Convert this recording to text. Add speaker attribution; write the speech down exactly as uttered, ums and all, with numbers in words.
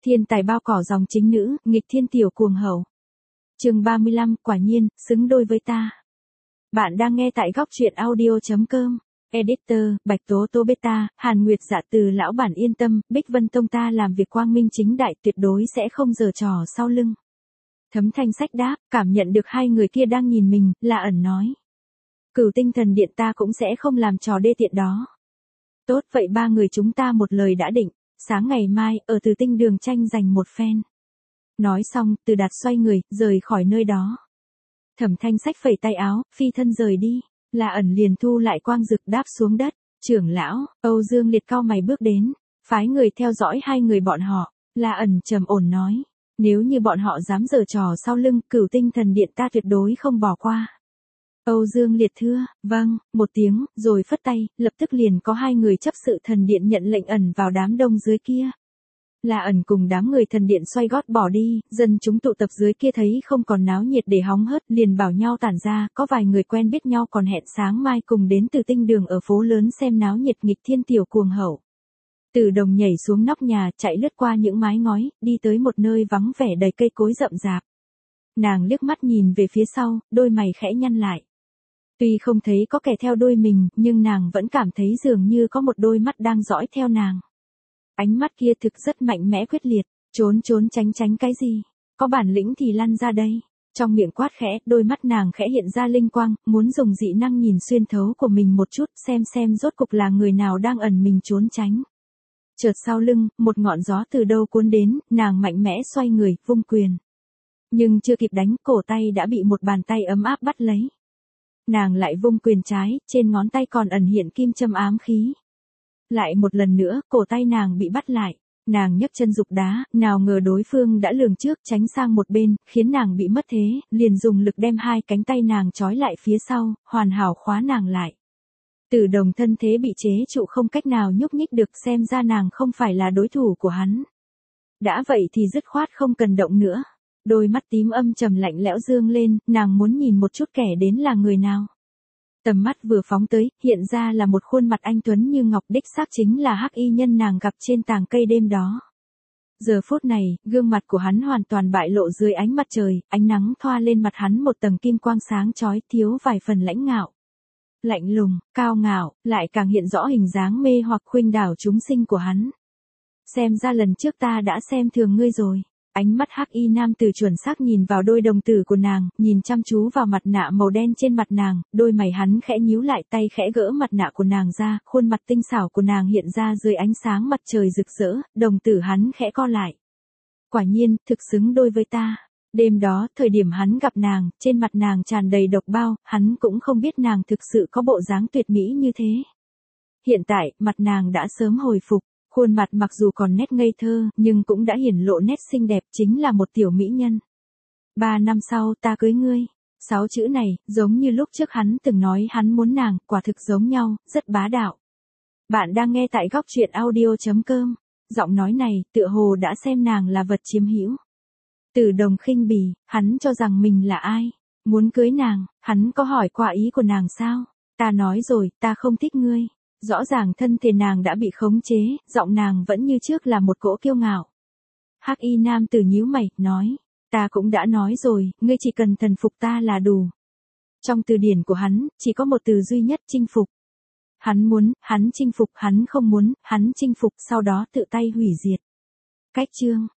Speaker 1: Thiên tài bao cỏ dòng chính nữ, nghịch thiên tiểu cuồng hậu. Chương ba mươi lăm, quả nhiên, xứng đôi với ta. Bạn đang nghe tại góc truyện audio chấm com. Editor, Bạch Tố Tô Beta, Hàn Nguyệt Dạ từ lão bản yên tâm, Bích Vân Tông ta làm việc quang minh chính đại tuyệt đối sẽ không giở trò sau lưng. Thấm Thanh Sách đáp, cảm nhận được hai người kia đang nhìn mình, là ẩn nói. Cửu Tinh Thần Điện ta cũng sẽ không làm trò đê tiện đó. Tốt vậy ba người chúng ta một lời đã định, sáng ngày mai, ở Từ Tinh đường tranh giành một phen. Nói xong, Từ Đạt xoay người, rời khỏi nơi đó. Thẩm Thanh Sách phẩy tay áo, phi thân rời đi, là ẩn liền thu lại quang dực đáp xuống đất. Trưởng lão, Âu Dương Liệt cau mày bước đến, phái người theo dõi hai người bọn họ, là ẩn trầm ổn nói. Nếu như bọn họ dám giở trò sau lưng, Cửu Tinh Thần Điện ta tuyệt đối không bỏ qua. Âu Dương Liệt thưa, vâng, một tiếng, rồi phất tay, lập tức liền có hai người chấp sự thần điện nhận lệnh ẩn vào đám đông dưới kia. Là ẩn cùng đám người thần điện xoay gót bỏ đi, dân chúng tụ tập dưới kia thấy không còn náo nhiệt để hóng hớt, liền bảo nhau tản ra, có vài người quen biết nhau còn hẹn sáng mai cùng đến Từ Tinh đường ở phố lớn xem náo nhiệt nghịch thiên tiểu cuồng hậu. Từ Đồng nhảy xuống nóc nhà, chạy lướt qua những mái ngói, đi tới một nơi vắng vẻ đầy cây cối rậm rạp. Nàng liếc mắt nhìn về phía sau, đôi mày khẽ nhăn lại. Tuy không thấy có kẻ theo đuôi mình, nhưng nàng vẫn cảm thấy dường như có một đôi mắt đang dõi theo nàng. Ánh mắt kia thực rất mạnh mẽ quyết liệt, trốn trốn tránh tránh cái gì, có bản lĩnh thì lăn ra đây. Trong miệng quát khẽ, đôi mắt nàng khẽ hiện ra linh quang, muốn dùng dị năng nhìn xuyên thấu của mình một chút, xem xem rốt cục là người nào đang ẩn mình trốn tránh. Chợt sau lưng, một ngọn gió từ đâu cuốn đến, nàng mạnh mẽ xoay người, vung quyền. Nhưng chưa kịp đánh, cổ tay đã bị một bàn tay ấm áp bắt lấy. Nàng lại vung quyền trái, trên ngón tay còn ẩn hiện kim châm ám khí. Lại một lần nữa, cổ tay nàng bị bắt lại. Nàng nhấc chân dục đá, nào ngờ đối phương đã lường trước tránh sang một bên, khiến nàng bị mất thế, liền dùng lực đem hai cánh tay nàng trói lại phía sau, hoàn hảo khóa nàng lại. Từ Đồng thân thế bị chế trụ không cách nào nhúc nhích được, xem ra nàng không phải là đối thủ của hắn. Đã vậy thì dứt khoát không cần động nữa. Đôi mắt tím âm trầm lạnh lẽo dương lên, nàng muốn nhìn một chút kẻ đến là người nào. Tầm mắt vừa phóng tới, hiện ra là một khuôn mặt anh tuấn như ngọc, đích xác chính là Hắc Y Nhân nàng gặp trên tàng cây đêm đó. Giờ phút này, gương mặt của hắn hoàn toàn bại lộ dưới ánh mặt trời, ánh nắng thoa lên mặt hắn một tầng kim quang sáng chói, thiếu vài phần lãnh ngạo. Lạnh lùng, cao ngạo, lại càng hiện rõ hình dáng mê hoặc khuynh đảo chúng sinh của hắn. Xem ra lần trước ta đã xem thường ngươi rồi. Ánh mắt Hắc Y nam tử chuẩn xác nhìn vào đôi đồng tử của nàng, nhìn chăm chú vào mặt nạ màu đen trên mặt nàng, đôi mày hắn khẽ nhíu lại, tay khẽ gỡ mặt nạ của nàng ra, khuôn mặt tinh xảo của nàng hiện ra dưới ánh sáng mặt trời rực rỡ, đồng tử hắn khẽ co lại. Quả nhiên, thực xứng đôi với ta. Đêm đó, thời điểm hắn gặp nàng, trên mặt nàng tràn đầy độc bao, hắn cũng không biết nàng thực sự có bộ dáng tuyệt mỹ như thế. Hiện tại, mặt nàng đã sớm hồi phục. Khuôn mặt mặc dù còn nét ngây thơ, nhưng cũng đã hiển lộ nét xinh đẹp, chính là một tiểu mỹ nhân. Ba năm sau ta cưới ngươi. Sáu chữ này, giống như lúc trước hắn từng nói hắn muốn nàng, quả thực giống nhau, rất bá đạo. Bạn đang nghe tại góc truyện audio chấm com. Giọng nói này, tựa hồ đã xem nàng là vật chiếm hữu. Từ Đồng khinh bỉ, hắn cho rằng mình là ai? Muốn cưới nàng, hắn có hỏi qua ý của nàng sao? Ta nói rồi, ta không thích ngươi. Rõ ràng thân thể nàng đã bị khống chế, giọng nàng vẫn như trước là một cỗ kiêu ngạo. Hắc Y nam tử nhíu mày, nói, ta cũng đã nói rồi, ngươi chỉ cần thần phục ta là đủ. Trong từ điển của hắn, chỉ có một từ duy nhất, chinh phục. Hắn muốn, hắn chinh phục, hắn không muốn, hắn chinh phục, sau đó tự tay hủy diệt. Cách chương,